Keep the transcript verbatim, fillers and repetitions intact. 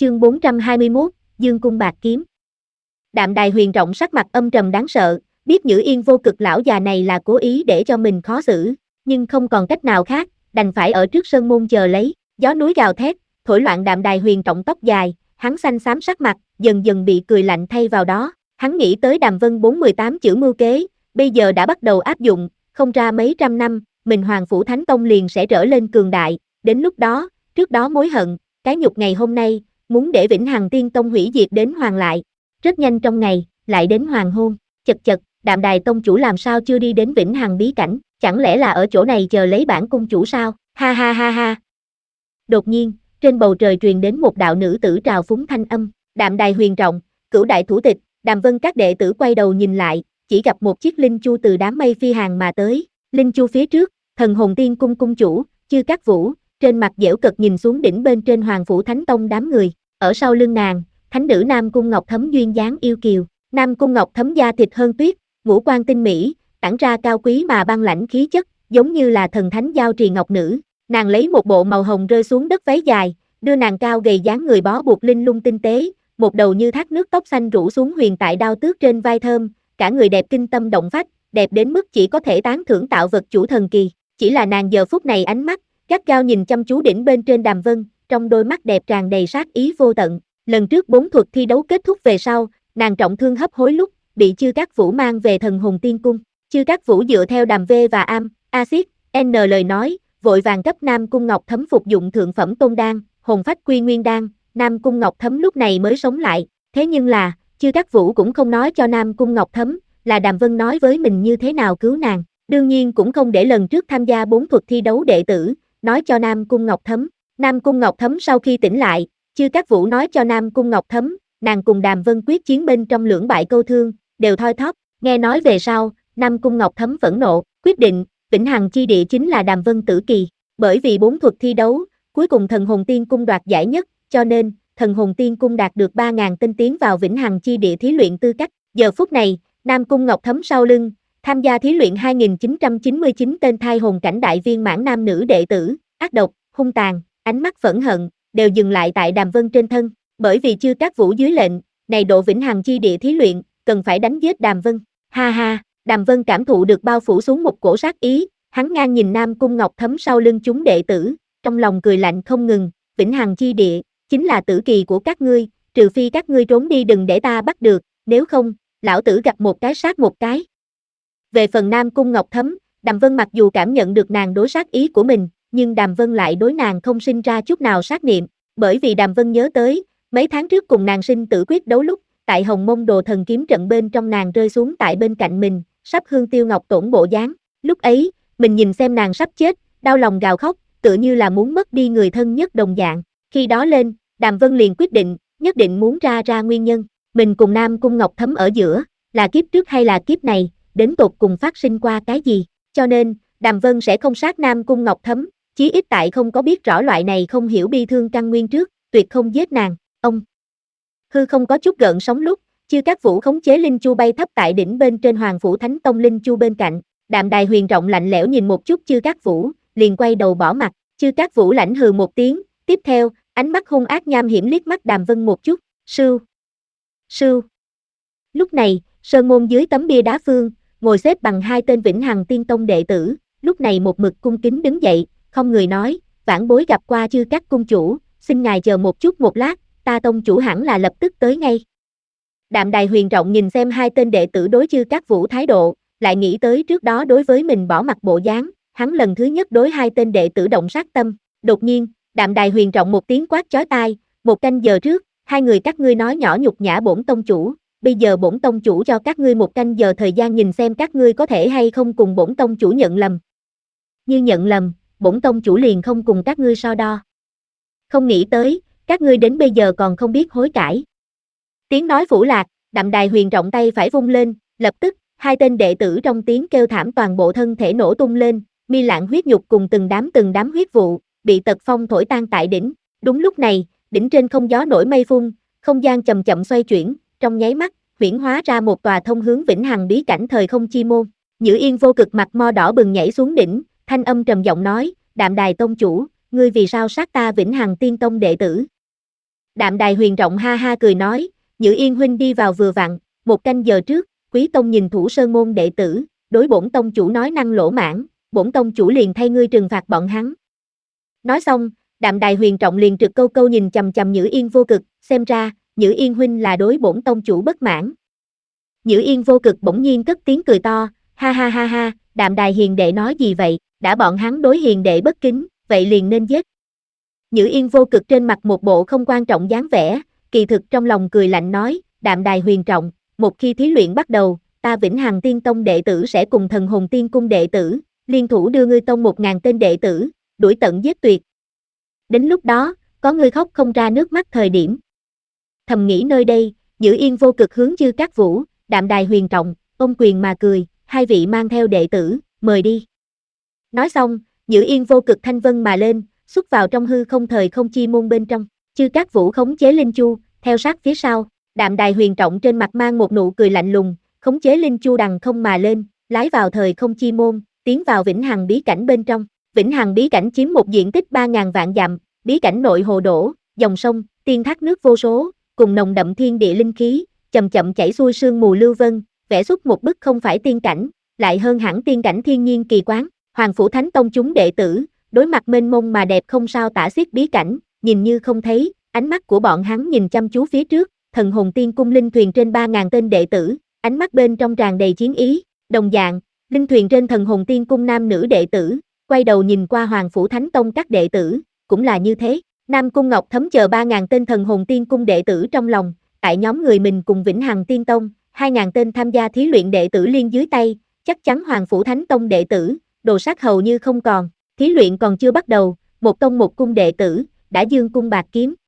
Chương bốn trăm hai mươi mốt, Dương cung bạc kiếm. Đạm Đài Huyền Trọng sắc mặt âm trầm đáng sợ, biết Nhữ Yên vô cực lão già này là cố ý để cho mình khó xử, nhưng không còn cách nào khác, đành phải ở trước sơn môn chờ lấy. Gió núi gào thét, thổi loạn Đạm Đài Huyền Trọng tóc dài, hắn xanh xám sắc mặt, dần dần bị cười lạnh thay vào đó. Hắn nghĩ tới Đàm Vân bốn mươi tám chữ mưu kế, bây giờ đã bắt đầu áp dụng, không ra mấy trăm năm, mình Hoàng Phủ Thánh Tông liền sẽ trở lên cường đại, đến lúc đó, trước đó mối hận, cái nhục ngày hôm nay, muốn để Vĩnh Hằng Tiên Tông hủy diệt đến hoàng lại. Rất nhanh trong ngày, lại đến hoàng hôn, chật chật, Đạm Đài Tông chủ làm sao chưa đi đến Vĩnh Hằng bí cảnh, chẳng lẽ là ở chỗ này chờ lấy bản cung chủ sao, ha ha ha ha. Đột nhiên, trên bầu trời truyền đến một đạo nữ tử trào phúng thanh âm, Đạm Đài Huyền Trọng, Cửu đại thủ tịch. Đàm Vân các đệ tử quay đầu nhìn lại, chỉ gặp một chiếc linh chu từ đám mây phi hàng mà tới, linh chu phía trước, Thần Hồn Tiên Cung cung chủ, Chư Cát Vũ, trên mặt giễu cợt nhìn xuống đỉnh bên trên Hoàng Phủ Thánh Tông đám người, ở sau lưng nàng, thánh nữ Nam Cung Ngọc Thấm duyên dáng yêu kiều, Nam Cung Ngọc Thấm da thịt hơn tuyết, ngũ quan tinh mỹ, tản ra cao quý mà băng lãnh khí chất, giống như là thần thánh giao trì ngọc nữ. Nàng lấy một bộ màu hồng rơi xuống đất váy dài, đưa nàng cao gầy dáng người bó buộc linh lung tinh tế, một đầu như thác nước tóc xanh rủ xuống huyền tại đao tước trên vai thơm, cả người đẹp kinh tâm động phách, đẹp đến mức chỉ có thể tán thưởng tạo vật chủ thần kỳ. Chỉ là nàng giờ phút này ánh mắt gắt gao nhìn chăm chú đỉnh bên trên Đàm Vân, trong đôi mắt đẹp tràn đầy sát ý vô tận. Lần trước bốn thuật thi đấu kết thúc về sau, nàng trọng thương hấp hối lúc bị Chư Cát Vũ mang về Thần Hồn Tiên Cung. Chư Cát Vũ dựa theo Đàm V và Am, Axit, N lời nói, vội vàng cấp Nam Cung Ngọc Thấm phục dụng thượng phẩm tôn đan, hồn phách quy nguyên đan. Nam Cung Ngọc Thấm lúc này mới sống lại, thế nhưng là, Chư Cát Vũ cũng không nói cho Nam Cung Ngọc Thấm, là Đàm Vân nói với mình như thế nào cứu nàng, đương nhiên cũng không để lần trước tham gia bốn thuật thi đấu đệ tử, nói cho Nam Cung Ngọc Thấm. Nam Cung Ngọc Thấm sau khi tỉnh lại, Chư Cát Vũ nói cho Nam Cung Ngọc Thấm, nàng cùng Đàm Vân quyết chiến bên trong lưỡng bại câu thương, đều thoi thóp, nghe nói về sau, Nam Cung Ngọc Thấm phẫn nộ, quyết định, Vĩnh Hằng chi địa chính là Đàm Vân tử kỳ, bởi vì bốn thuật thi đấu, cuối cùng Thần Hồn Tiên Cung đoạt giải nhất, cho nên, Thần Hồn Tiên Cung đạt được ba nghìn tinh tiến vào Vĩnh Hằng chi địa thí luyện tư cách. Giờ phút này, Nam Cung Ngọc Thấm sau lưng, tham gia thí luyện hai nghìn chín trăm chín mươi chín tên thai hồn cảnh đại viên mãn nam nữ đệ tử, ác độc, hung tàn, ánh mắt phẫn hận, đều dừng lại tại Đàm Vân trên thân, bởi vì Chư Cát Vũ dưới lệnh, này độ Vĩnh Hằng chi địa thí luyện, cần phải đánh giết Đàm Vân. Ha ha, Đàm Vân cảm thụ được bao phủ xuống một cổ sát ý, hắn ngang nhìn Nam Cung Ngọc Thấm sau lưng chúng đệ tử, trong lòng cười lạnh không ngừng, Vĩnh Hằng chi địa chính là tử kỳ của các ngươi, trừ phi các ngươi trốn đi đừng để ta bắt được, nếu không, lão tử gặp một cái sát một cái. Về phần Nam Cung Ngọc Thấm, Đàm Vân mặc dù cảm nhận được nàng đối sát ý của mình, nhưng Đàm Vân lại đối nàng không sinh ra chút nào sát niệm, bởi vì Đàm Vân nhớ tới, mấy tháng trước cùng nàng sinh tử quyết đấu lúc, tại Hồng Mông Đồ Thần kiếm trận bên trong nàng rơi xuống tại bên cạnh mình, sắp hương tiêu ngọc tổn bộ dáng, lúc ấy, mình nhìn xem nàng sắp chết, đau lòng gào khóc, tựa như là muốn mất đi người thân nhất đồng dạng, khi đó lên, Đàm Vân liền quyết định, nhất định muốn ra ra nguyên nhân, mình cùng Nam Cung Ngọc Thấm ở giữa, là kiếp trước hay là kiếp này, đến tột cùng phát sinh qua cái gì, cho nên, Đàm Vân sẽ không sát Nam Cung Ngọc Thấm, chí ít tại không có biết rõ loại này không hiểu bi thương căn nguyên trước, tuyệt không giết nàng. Ông hư không có chút gợn sóng lúc, Chư Cát Vũ khống chế linh chu bay thấp tại đỉnh bên trên Hoàng Phủ Thánh Tông linh chu bên cạnh, Đạm Đài Huyền Trọng lạnh lẽo nhìn một chút Chư Cát Vũ, liền quay đầu bỏ mặt. Chư Cát Vũ lãnh hừ một tiếng, tiếp theo, ánh mắt hung ác nham hiểm liếc mắt Đàm Vân một chút, sưu, sưu. Lúc này, sơn môn dưới tấm bia đá phương, ngồi xếp bằng hai tên Vĩnh Hằng Tiên Tông đệ tử, lúc này một mực cung kính đứng dậy, không người nói, vãn bối gặp qua Chư Cát cung chủ, xin ngài chờ một chút một lát, ta tông chủ hẳn là lập tức tới ngay. Đạm Đài Huyền Trọng nhìn xem hai tên đệ tử đối Chư Cát Vũ thái độ, lại nghĩ tới trước đó đối với mình bỏ mặt bộ dáng, hắn lần thứ nhất đối hai tên đệ tử động sát tâm, đột nhiên, Đạm Đài Huyền Trọng một tiếng quát chói tai, một canh giờ trước, hai người các ngươi nói nhỏ nhục nhã bổn tông chủ, bây giờ bổn tông chủ cho các ngươi một canh giờ thời gian nhìn xem các ngươi có thể hay không cùng bổn tông chủ nhận lầm. Như nhận lầm, bổn tông chủ liền không cùng các ngươi so đo. Không nghĩ tới, các ngươi đến bây giờ còn không biết hối cải. Tiếng nói phủ lạc, Đạm Đài Huyền Trọng tay phải vung lên, lập tức, hai tên đệ tử trong tiếng kêu thảm toàn bộ thân thể nổ tung lên, mi lạng huyết nhục cùng từng đám từng đám huyết vụ, bị tật phong thổi tan tại đỉnh. Đúng lúc này, đỉnh trên không gió nổi mây phun, không gian chậm chậm xoay chuyển, trong nháy mắt, huyễn hóa ra một tòa thông hướng Vĩnh Hằng bí cảnh thời không chi môn. Nhữ Yên vô cực mặt mo đỏ bừng nhảy xuống đỉnh, thanh âm trầm giọng nói, Đạm Đài tông chủ, ngươi vì sao sát ta Vĩnh Hằng Tiên Tông đệ tử? Đạm Đài Huyền Trọng ha ha cười nói, Nhữ Yên huynh đi vào vừa vặn, một canh giờ trước, Quý tông nhìn Thủ Sơn môn đệ tử, đối bổn tông chủ nói năng lỗ mãng, bổn tông chủ liền thay ngươi trừng phạt bọn hắn. Nói xong, Đạm Đài Huyền Trọng liền trực câu câu nhìn chằm chằm Nhữ Yên vô cực, xem ra, Nhữ Yên huynh là đối bổn tông chủ bất mãn. Nhữ Yên vô cực bỗng nhiên cất tiếng cười to, ha ha ha ha, Đạm Đài hiền đệ nói gì vậy, đã bọn hắn đối hiền đệ bất kính, vậy liền nên giết. Nhữ Yên vô cực trên mặt một bộ không quan trọng dáng vẻ, kỳ thực trong lòng cười lạnh nói, Đạm Đài Huyền Trọng, một khi thí luyện bắt đầu, ta Vĩnh Hằng Tiên Tông đệ tử sẽ cùng Thần Hồn Tiên Cung đệ tử, liên thủ đưa ngươi tông một ngàn tên đệ tử, đuổi tận giết tuyệt. Đến lúc đó, có ngươi khóc không ra nước mắt thời điểm. Thầm nghĩ nơi đây, Nhữ Yên vô cực hướng Chư Cát Vũ, Đạm Đài Huyền Trọng, ôm quyền mà cười, hai vị mang theo đệ tử, mời đi. Nói xong, Nhữ Yên vô cực thanh vân mà lên, xuất vào trong hư không thời không chi môn bên trong, Chư Cát Vũ khống chế Linh Chu, theo sát phía sau, Đạm Đài Huyền Trọng trên mặt mang một nụ cười lạnh lùng, khống chế Linh Chu đằng không mà lên, lái vào thời không chi môn, tiến vào Vĩnh Hằng bí cảnh bên trong. Vĩnh Hằng bí cảnh chiếm một diện tích ba ngàn vạn dặm, bí cảnh nội hồ đổ, dòng sông, tiên thác nước vô số, cùng nồng đậm thiên địa linh khí, chậm chậm chảy xuôi sương mù lưu vân, vẽ xuất một bức không phải tiên cảnh, lại hơn hẳn tiên cảnh thiên nhiên kỳ quán. Hoàng Phủ Thánh Tông chúng đệ tử, đối mặt mênh mông mà đẹp không sao tả xiết bí cảnh, nhìn như không thấy, ánh mắt của bọn hắn nhìn chăm chú phía trước, Thần Hồn Tiên Cung linh thuyền trên ba ngàn tên đệ tử, ánh mắt bên trong tràn đầy chiến ý, đồng dạng, linh thuyền trên Thần Hồn Tiên Cung nam nữ đệ tử, quay đầu nhìn qua Hoàng Phủ Thánh Tông các đệ tử, cũng là như thế. Nam Cung Ngọc Thấm chờ ba ngàn tên Thần Hồn Tiên Cung đệ tử trong lòng, tại nhóm người mình cùng Vĩnh Hằng Tiên Tông, hai ngàn tên tham gia thí luyện đệ tử liên dưới tay, chắc chắn Hoàng Phủ Thánh Tông đệ tử, đồ sát hầu như không còn. Thí luyện còn chưa bắt đầu, một tông một cung đệ tử, đã giương cung bạc kiếm,